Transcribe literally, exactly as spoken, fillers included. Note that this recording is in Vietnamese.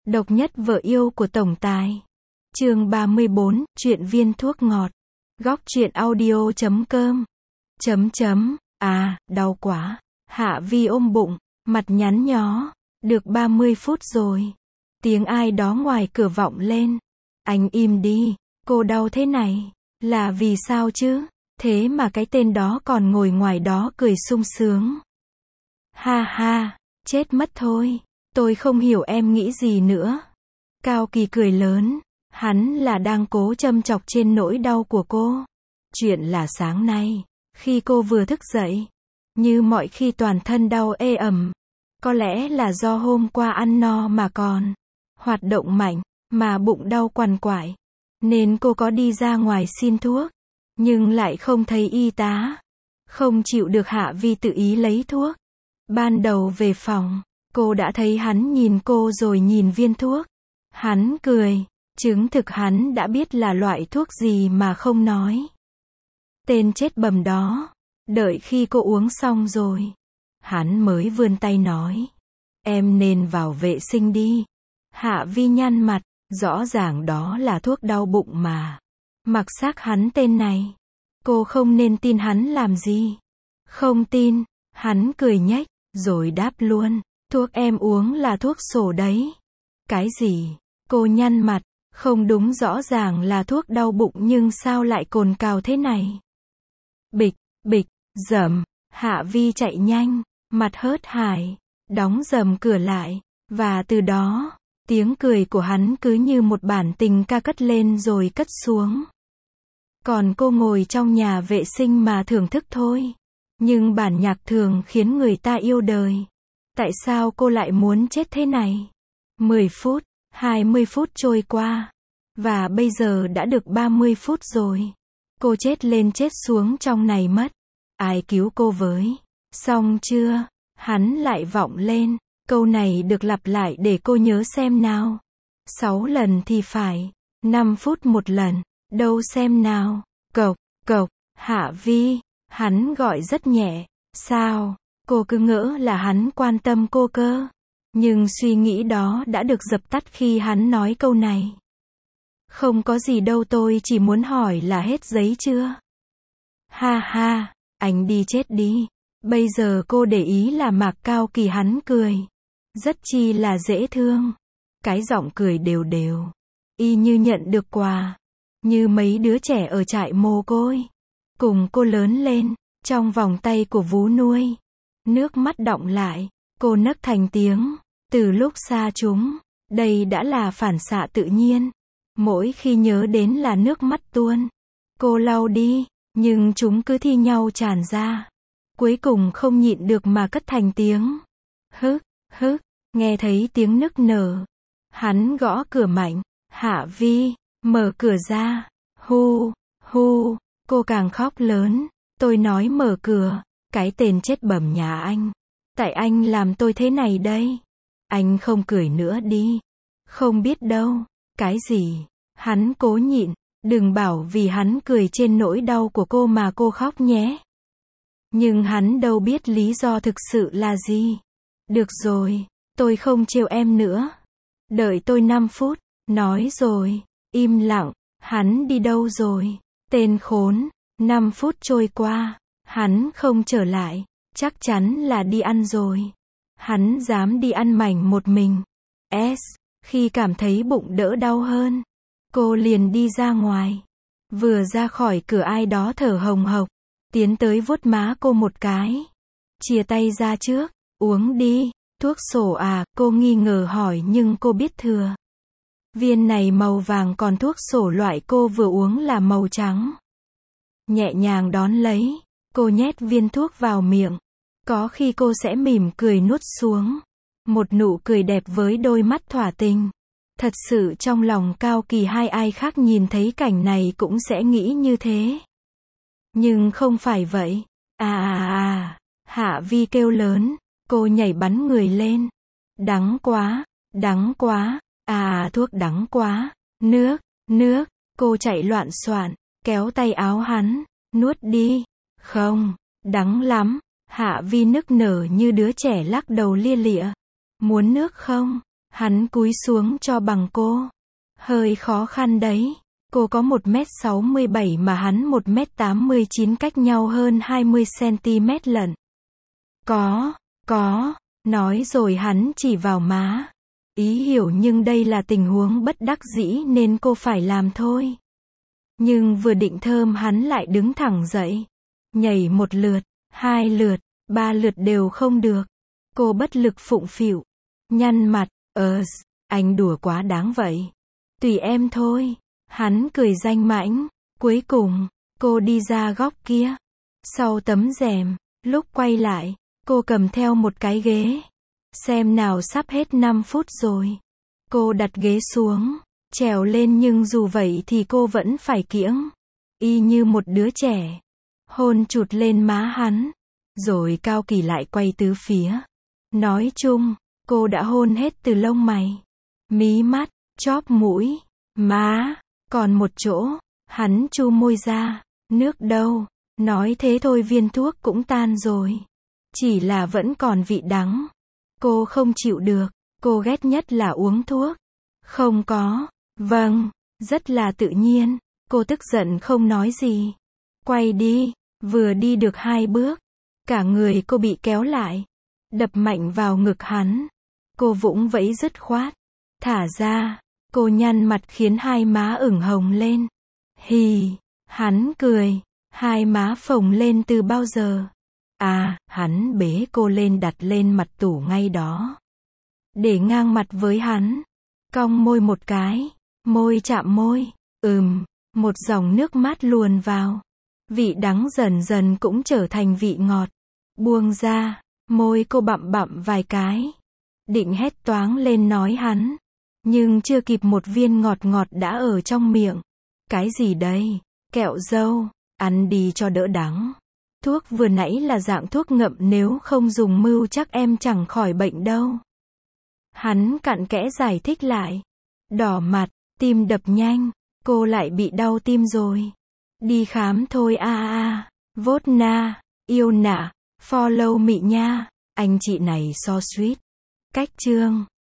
Độc nhất vợ yêu của tổng tài. Chương ba mươi bốn, chuyện viên thuốc ngọt. Góc truyện audio chấm com. Chấm chấm, à, đau quá. Hạ Vi ôm bụng, mặt nhắn nhó. Được ba mươi phút rồi. Tiếng ai đó ngoài cửa vọng lên. Anh im đi, cô đau thế này. Là vì sao chứ? Thế mà cái tên đó còn ngồi ngoài đó cười sung sướng. Ha ha, chết mất thôi. Tôi không hiểu em nghĩ gì nữa. Cao Kỳ cười lớn. Hắn là đang cố châm chọc trên nỗi đau của cô. Chuyện là sáng nay, khi cô vừa thức dậy, như mọi khi toàn thân đau ê ẩm. Có lẽ là do hôm qua ăn no mà còn hoạt động mạnh, mà bụng đau quằn quại. Nên cô có đi ra ngoài xin thuốc, nhưng lại không thấy y tá. Không chịu được Hạ Vi tự ý lấy thuốc. Ban đầu về phòng, cô đã thấy hắn nhìn cô rồi nhìn viên thuốc. Hắn cười, chứng thực hắn đã biết là loại thuốc gì mà không nói. Tên chết bầm đó. Đợi khi cô uống xong rồi, hắn mới vươn tay nói. Em nên vào vệ sinh đi. Hạ Vi nhăn mặt, rõ ràng đó là thuốc đau bụng mà. Mặc xác hắn tên này. Cô không nên tin hắn làm gì. Không tin, hắn cười nhếch, rồi đáp luôn. Thuốc em uống là thuốc sổ đấy. Cái gì? Cô nhăn mặt, không đúng, rõ ràng là thuốc đau bụng nhưng sao lại cồn cào thế này? Bịch, bịch, rầm, Hạ Vi chạy nhanh, mặt hớt hải, đóng rầm cửa lại, và từ đó, tiếng cười của hắn cứ như một bản tình ca cất lên rồi cất xuống. Còn cô ngồi trong nhà vệ sinh mà thưởng thức thôi. Nhưng bản nhạc thường khiến người ta yêu đời. Tại sao cô lại muốn chết thế này? mười phút, hai mươi phút trôi qua. Và bây giờ đã được ba mươi phút rồi. Cô chết lên chết xuống trong này mất. Ai cứu cô với? Xong chưa? Hắn lại vọng lên. Câu này được lặp lại để cô nhớ xem nào. Sáu lần thì phải. Năm phút một lần. Đâu xem nào. Cộc, cộc, Hạ Vi. Hắn gọi rất nhẹ. Sao? Cô cứ ngỡ là hắn quan tâm cô cơ. Nhưng suy nghĩ đó đã được dập tắt khi hắn nói câu này. Không có gì đâu, tôi chỉ muốn hỏi là hết giấy chưa? Ha ha, anh đi chết đi. Bây giờ cô để ý là Mạc Cao Kỳ hắn cười. Rất chi là dễ thương. Cái giọng cười đều đều. Y như nhận được quà. Như mấy đứa trẻ ở trại mồ côi. Cùng cô lớn lên, trong vòng tay của vú nuôi. Nước mắt đọng lại, cô nấc thành tiếng. Từ lúc xa chúng, đây đã là phản xạ tự nhiên. Mỗi khi nhớ đến là nước mắt tuôn. Cô lau đi, nhưng chúng cứ thi nhau tràn ra. Cuối cùng không nhịn được mà cất thành tiếng. Hức, hức, nghe thấy tiếng nức nở. Hắn gõ cửa mạnh. Hạ Vi, mở cửa ra. Hu, hu, cô càng khóc lớn. Tôi nói mở cửa. Cái tên chết bẩm nhà anh. Tại anh làm tôi thế này đây. Anh không cười nữa đi. Không biết đâu. Cái gì? Hắn cố nhịn. Đừng bảo vì hắn cười trên nỗi đau của cô mà cô khóc nhé. Nhưng hắn đâu biết lý do thực sự là gì. Được rồi, tôi không trêu em nữa. Đợi tôi năm phút. Nói rồi. Im lặng. Hắn đi đâu rồi? Tên khốn. năm phút trôi qua. Hắn không trở lại. Chắc chắn là đi ăn rồi. Hắn dám đi ăn mảnh một mình. S. Khi cảm thấy bụng đỡ đau hơn, cô liền đi ra ngoài. Vừa ra khỏi cửa ai đó thở hồng hộc. Tiến tới vuốt má cô một cái. Chia tay ra trước. Uống đi. Thuốc sổ à? Cô nghi ngờ hỏi nhưng cô biết thừa. Viên này màu vàng còn thuốc sổ loại cô vừa uống là màu trắng. Nhẹ nhàng đón lấy. Cô nhét viên thuốc vào miệng. Có khi cô sẽ mỉm cười nuốt xuống. Một nụ cười đẹp với đôi mắt thỏa tình. Thật sự trong lòng Cao Kỳ hay ai khác nhìn thấy cảnh này cũng sẽ nghĩ như thế. Nhưng không phải vậy. À à à, Hạ Vi kêu lớn. Cô nhảy bắn người lên. Đắng quá, đắng quá, à thuốc đắng quá. Nước, nước, cô chạy loạn soạn, kéo tay áo hắn. Nuốt đi. Không, đắng lắm. Hạ Vi nức nở như đứa trẻ lắc đầu lia lịa. Muốn nước không? Hắn cúi xuống cho bằng cô. Hơi khó khăn đấy. Cô có một mét sáu mươi bảy mà hắn một mét tám mươi chín, cách nhau hơn hai mươi xăng-ti-mét lận. Có, có, nói rồi hắn chỉ vào má. Ý hiểu nhưng đây là tình huống bất đắc dĩ nên cô phải làm thôi. Nhưng vừa định thơm hắn lại đứng thẳng dậy. Nhảy một lượt, hai lượt, ba lượt đều không được. Cô bất lực phụng phịu. Nhăn mặt, ờ, anh đùa quá đáng vậy. Tùy em thôi. Hắn cười danh mãnh. Cuối cùng, cô đi ra góc kia. Sau tấm rèm, lúc quay lại, cô cầm theo một cái ghế. Xem nào sắp hết năm phút rồi. Cô đặt ghế xuống, trèo lên nhưng dù vậy thì cô vẫn phải kiễng. Y như một đứa trẻ. Hôn chụt lên má hắn. Rồi cao kỳ lại quay tứ phía. Nói chung, cô đã hôn hết từ lông mày, mí mắt, chóp mũi, má. Còn một chỗ, hắn chu môi ra. Nước đâu? Nói thế thôi viên thuốc cũng tan rồi. Chỉ là vẫn còn vị đắng. Cô không chịu được. Cô ghét nhất là uống thuốc. Không có. Vâng. Rất là tự nhiên. Cô tức giận không nói gì. Quay đi. Vừa đi được hai bước. Cả người cô bị kéo lại. Đập mạnh vào ngực hắn. Cô vũng vẫy dứt khoát. Thả ra. Cô nhăn mặt khiến hai má ửng hồng lên. Hì. Hắn cười. Hai má phồng lên từ bao giờ? À, hắn bế cô lên đặt lên mặt tủ ngay đó. Để ngang mặt với hắn. Cong môi một cái. Môi chạm môi. Ừm. Một dòng nước mát luồn vào. Vị đắng dần dần cũng trở thành vị ngọt. Buông ra. Môi cô bặm bặm vài cái. Định hét toáng lên nói hắn. Nhưng chưa kịp một viên ngọt ngọt đã ở trong miệng. Cái gì đây? Kẹo dâu. Ăn đi cho đỡ đắng. Thuốc vừa nãy là dạng thuốc ngậm, nếu không dùng mưu chắc em chẳng khỏi bệnh đâu. Hắn cặn kẽ giải thích lại. Đỏ mặt, tim đập nhanh. Cô lại bị đau tim rồi. Đi khám thôi a a. Vốt na. Yêu nạ. Follow mị nha. Anh chị này so sweet. Cách chương.